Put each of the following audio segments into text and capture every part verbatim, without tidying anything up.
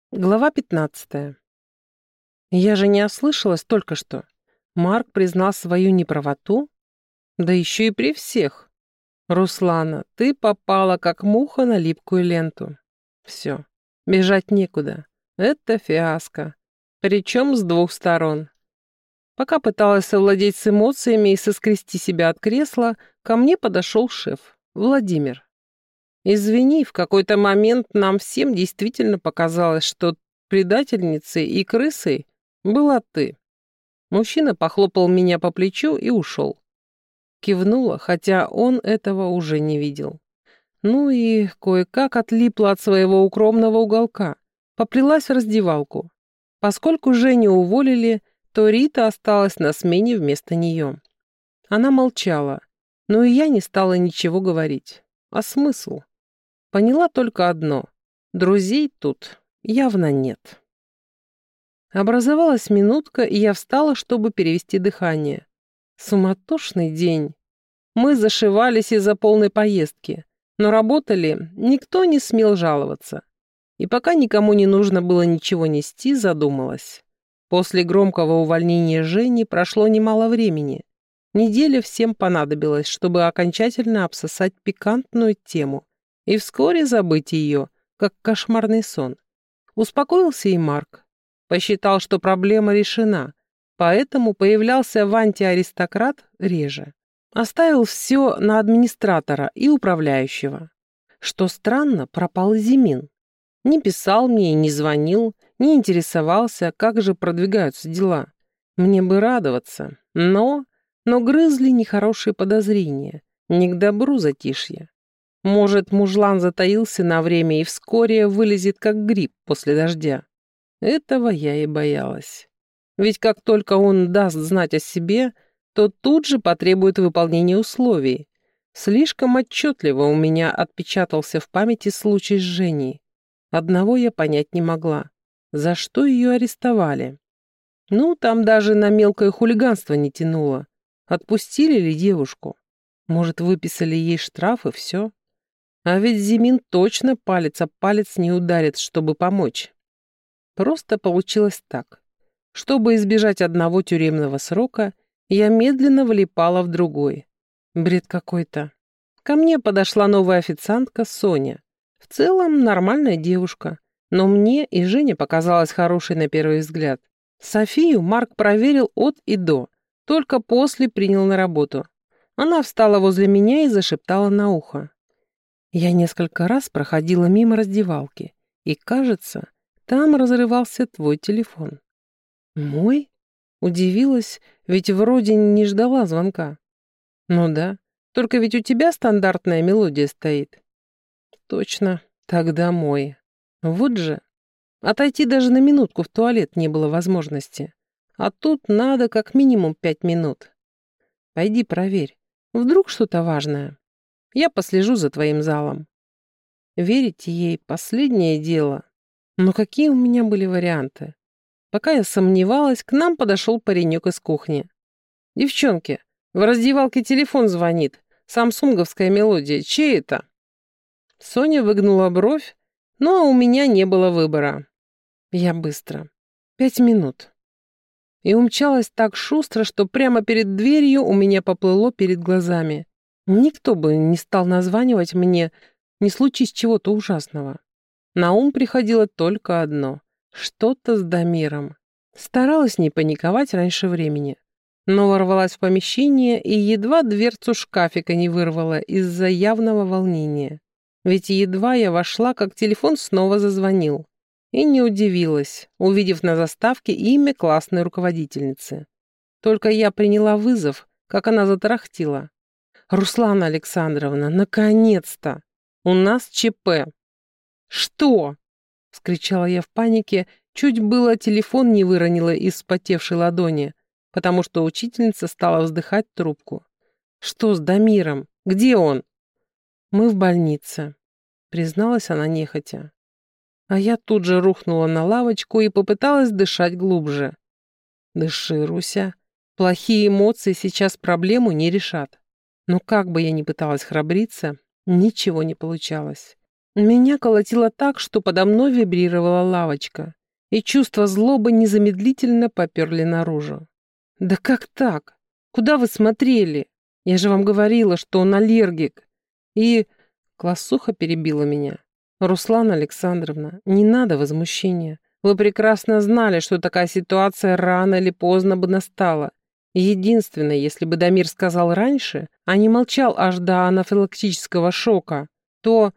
Глава пятнадцатая. Я же не ослышалась только что. Марк признал свою неправоту, да еще и при всех. Руслана, ты попала как муха на липкую ленту. Все, бежать некуда. Это фиаско. Причем с двух сторон. Пока пыталась совладеть с эмоциями и соскрести себя от кресла, ко мне подошел шеф, Владимир. Извини, в какой-то момент нам всем действительно показалось, что предательницей и крысой была ты. Мужчина похлопал меня по плечу и ушел. Кивнула, хотя он этого уже не видел. Ну и кое-как отлипла от своего укромного уголка. Поплелась в раздевалку. Поскольку Женю уволили, то Рита осталась на смене вместо нее. Она молчала, но и я не стала ничего говорить. А смысл? Поняла только одно. Друзей тут явно нет. Образовалась минутка, и я встала, чтобы перевести дыхание. Суматошный день. Мы зашивались из-за полной поездки, но работали, никто не смел жаловаться. И пока никому не нужно было ничего нести, задумалась. После громкого увольнения Жени прошло немало времени. Неделя всем понадобилась, чтобы окончательно обсосать пикантную тему и вскоре забыть ее, как кошмарный сон. Успокоился и Марк. Посчитал, что проблема решена, поэтому появлялся в антиаристократ реже. Оставил все на администратора и управляющего. Что странно, пропал и Зимин. Не писал мне и не звонил, не интересовался, как же продвигаются дела. Мне бы радоваться, но... Но грызли нехорошие подозрения, не к добру затишье. Может, мужлан затаился на время и вскоре вылезет, как гриб после дождя. Этого я и боялась. Ведь как только он даст знать о себе, то тут же потребует выполнения условий. Слишком отчетливо у меня отпечатался в памяти случай с Женей. Одного я понять не могла. За что ее арестовали? Ну, там даже на мелкое хулиганство не тянуло. Отпустили ли девушку? Может, выписали ей штраф и все? А ведь Зимин точно палец об палец не ударит, чтобы помочь. Просто получилось так. Чтобы избежать одного тюремного срока, я медленно влипала в другой. Бред какой-то. Ко мне подошла новая официантка Соня. В целом нормальная девушка, но мне и Жене показалась хорошей на первый взгляд. Софию Марк проверил от и до, только после принял на работу. Она встала возле меня и зашептала на ухо. Я несколько раз проходила мимо раздевалки, и, кажется, там разрывался твой телефон. Мой? Удивилась, ведь вроде не ждала звонка. Ну да, только ведь у тебя стандартная мелодия стоит. Точно, тогда мой. Вот же. Отойти даже на минутку в туалет не было возможности. А тут надо как минимум пять минут. Пойди проверь. Вдруг что-то важное. Я послежу за твоим залом. Верить ей — последнее дело. Но какие у меня были варианты? Пока я сомневалась, к нам подошел паренек из кухни. «Девчонки, в раздевалке телефон звонит. Самсунговская мелодия. Чей это?» Соня выгнула бровь, но у меня не было выбора. Я быстро. Пять минут. И умчалась так шустро, что прямо перед дверью у меня поплыло перед глазами. Никто бы не стал названивать мне, не случись чего-то ужасного. На ум приходило только одно — что-то с Дамиром. Старалась не паниковать раньше времени, но ворвалась в помещение и едва дверцу шкафика не вырвала из-за явного волнения. Ведь едва я вошла, как телефон снова зазвонил. И не удивилась, увидев на заставке имя классной руководительницы. Только я приняла вызов, как она затарахтела. «Руслана Александровна, наконец-то! У нас ЧП!» «Что?» — вскричала я в панике, чуть было телефон не выронила из вспотевшей ладони, потому что учительница стала вздыхать в трубку. «Что с Дамиром? Где он?» «Мы в больнице», — призналась она нехотя. А я тут же рухнула на лавочку и попыталась дышать глубже. «Дыши, Руся. Плохие эмоции сейчас проблему не решат». Но как бы я ни пыталась храбриться, ничего не получалось. Меня колотило так, что подо мной вибрировала лавочка, и чувства злобы незамедлительно поперли наружу. «Да как так? Куда вы смотрели? Я же вам говорила, что он аллергик!» И классуха перебила меня. «Руслана Александровна, не надо возмущения. Вы прекрасно знали, что такая ситуация рано или поздно бы настала. Единственное, если бы Дамир сказал раньше, а не молчал аж до анафилактического шока, то...»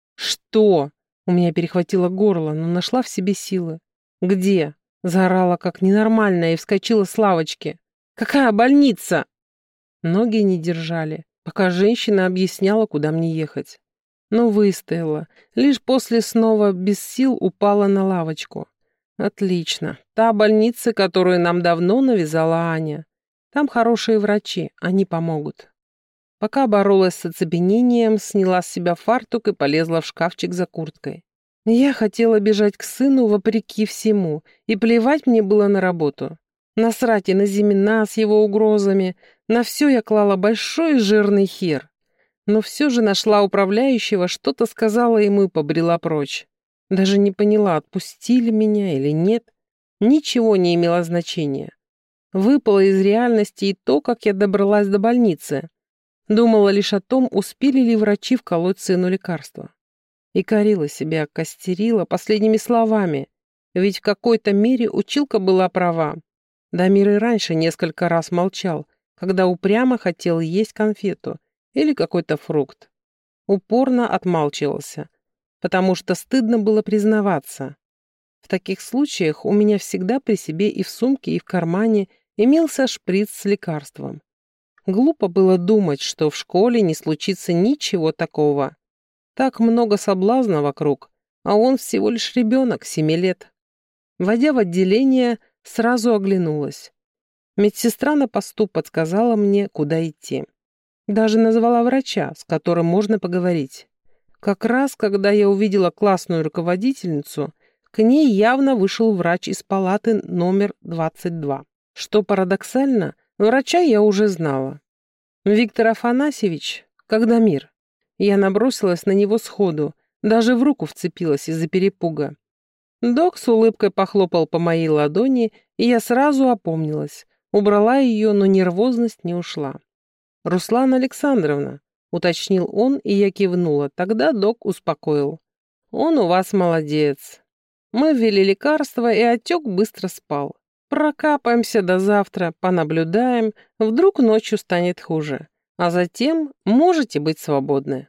«Что?» У меня перехватило горло, но нашла в себе силы. «Где?» Заорала как ненормальная и вскочила с лавочки. «Какая больница?» Ноги не держали, пока женщина объясняла, куда мне ехать. Но выстояла. Лишь после снова без сил упала на лавочку. «Отлично. Та больница, которую нам давно навязала Аня. Там хорошие врачи, они помогут». Пока боролась с оцепенением, сняла с себя фартук и полезла в шкафчик за курткой. Я хотела бежать к сыну вопреки всему, и плевать мне было на работу. Насрать и на Зимина с его угрозами, на все я клала большой жирный хер. Но все же нашла управляющего, что-то сказала ему и побрела прочь. Даже не поняла, отпустили меня или нет. Ничего не имело значения. Выпало из реальности и то, как я добралась до больницы. Думала лишь о том, успели ли врачи вколоть сыну лекарства. И корила себя, костерила последними словами, ведь в какой-то мере училка была права. Дамир и раньше несколько раз молчал, когда упрямо хотел есть конфету или какой-то фрукт. Упорно отмалчивался, потому что стыдно было признаваться. В таких случаях у меня всегда при себе и в сумке, и в кармане имелся шприц с лекарством. Глупо было думать, что в школе не случится ничего такого. Так много соблазна вокруг, а он всего лишь ребенок, семи лет. Войдя в отделение, сразу оглянулась. Медсестра на посту подсказала мне, куда идти. Даже назвала врача, с которым можно поговорить. Как раз, когда я увидела классную руководительницу, к ней явно вышел врач из палаты номер двадцать два. Что парадоксально, врача я уже знала. Виктор Афанасьевич, как Дамир. Я набросилась на него сходу, даже в руку вцепилась из-за перепуга. Док с улыбкой похлопал по моей ладони, и я сразу опомнилась. Убрала ее, но нервозность не ушла. «Руслана Александровна», — уточнил он, и я кивнула. Тогда док успокоил. «Он у вас молодец. Мы ввели лекарство, и отек быстро спал. Прокапаемся до завтра, понаблюдаем, вдруг ночью станет хуже. А затем можете быть свободны».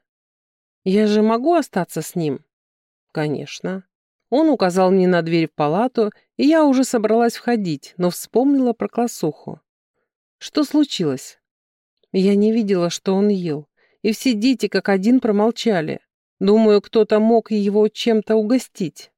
«Я же могу остаться с ним?» «Конечно». Он указал мне на дверь в палату, и я уже собралась входить, но вспомнила про классуху. «Что случилось?» Я не видела, что он ел, и все дети как один промолчали. Думаю, кто-то мог его чем-то угостить.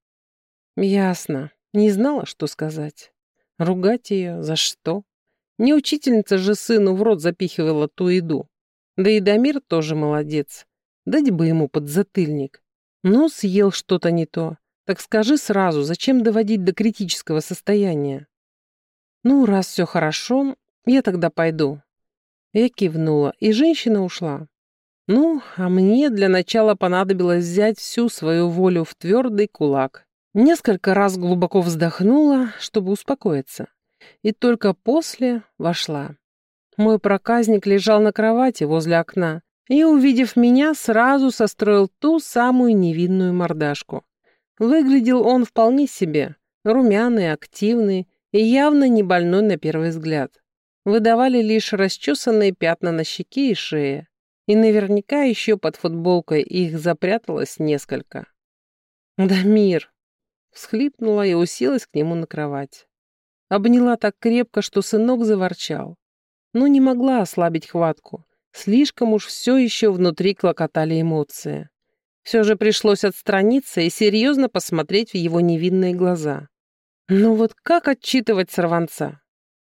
Ясно. Не знала, что сказать. Ругать ее? За что? Не учительница же сыну в рот запихивала ту еду. Да и Дамир тоже молодец. Дать бы ему подзатыльник. Ну, съел что-то не то. Так скажи сразу, зачем доводить до критического состояния? Ну, раз все хорошо, я тогда пойду. Я кивнула, и женщина ушла. Ну, а мне для начала понадобилось взять всю свою волю в твердый кулак. Несколько раз глубоко вздохнула, чтобы успокоиться. И только после вошла. Мой проказник лежал на кровати возле окна и, увидев меня, сразу состроил ту самую невинную мордашку. Выглядел он вполне себе, румяный, активный и явно не больной на первый взгляд. Выдавали лишь расчесанные пятна на щеке и шее, и наверняка еще под футболкой их запряталось несколько. «Дамир!» — всхлипнула и уселась к нему на кровать. Обняла так крепко, что сынок заворчал. Но не могла ослабить хватку, слишком уж все еще внутри клокотали эмоции. Все же пришлось отстраниться и серьезно посмотреть в его невинные глаза. Ну вот как отчитывать сорванца?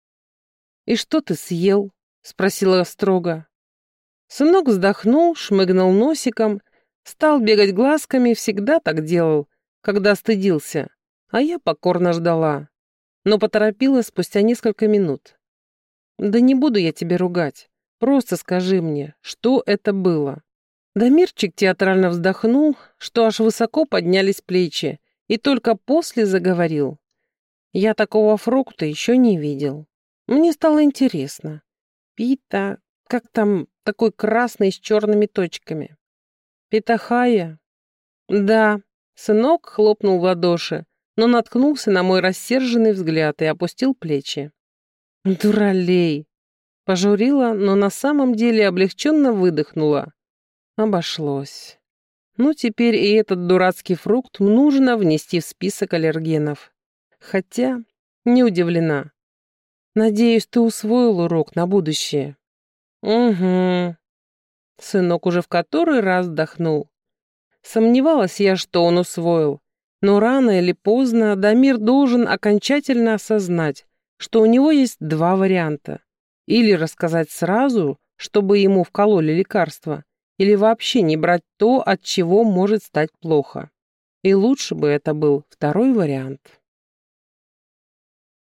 «И что ты съел?» — спросила строго. Сынок вздохнул, шмыгнул носиком, стал бегать глазками, всегда так делал, когда стыдился, а я покорно ждала, но поторопилась спустя несколько минут. «Да не буду я тебя ругать, просто скажи мне, что это было?» Дамирчик театрально вздохнул, что аж высоко поднялись плечи, и только после заговорил. Я такого фрукта еще не видел. Мне стало интересно. Пита, как там, такой красный с черными точками? Питахая? Да. Сынок хлопнул в ладоши, но наткнулся на мой рассерженный взгляд и опустил плечи. Дуралей! Пожурила, но на самом деле облегченно выдохнула. Обошлось. Ну, теперь и этот дурацкий фрукт нужно внести в список аллергенов. Хотя, не удивлена. Надеюсь, ты усвоил урок на будущее. Угу. Сынок уже в который раз вздохнул. Сомневалась я, что он усвоил. Но рано или поздно Дамир должен окончательно осознать, что у него есть два варианта. Или рассказать сразу, чтобы ему вкололи лекарство, или вообще не брать то, от чего может стать плохо. И лучше бы это был второй вариант.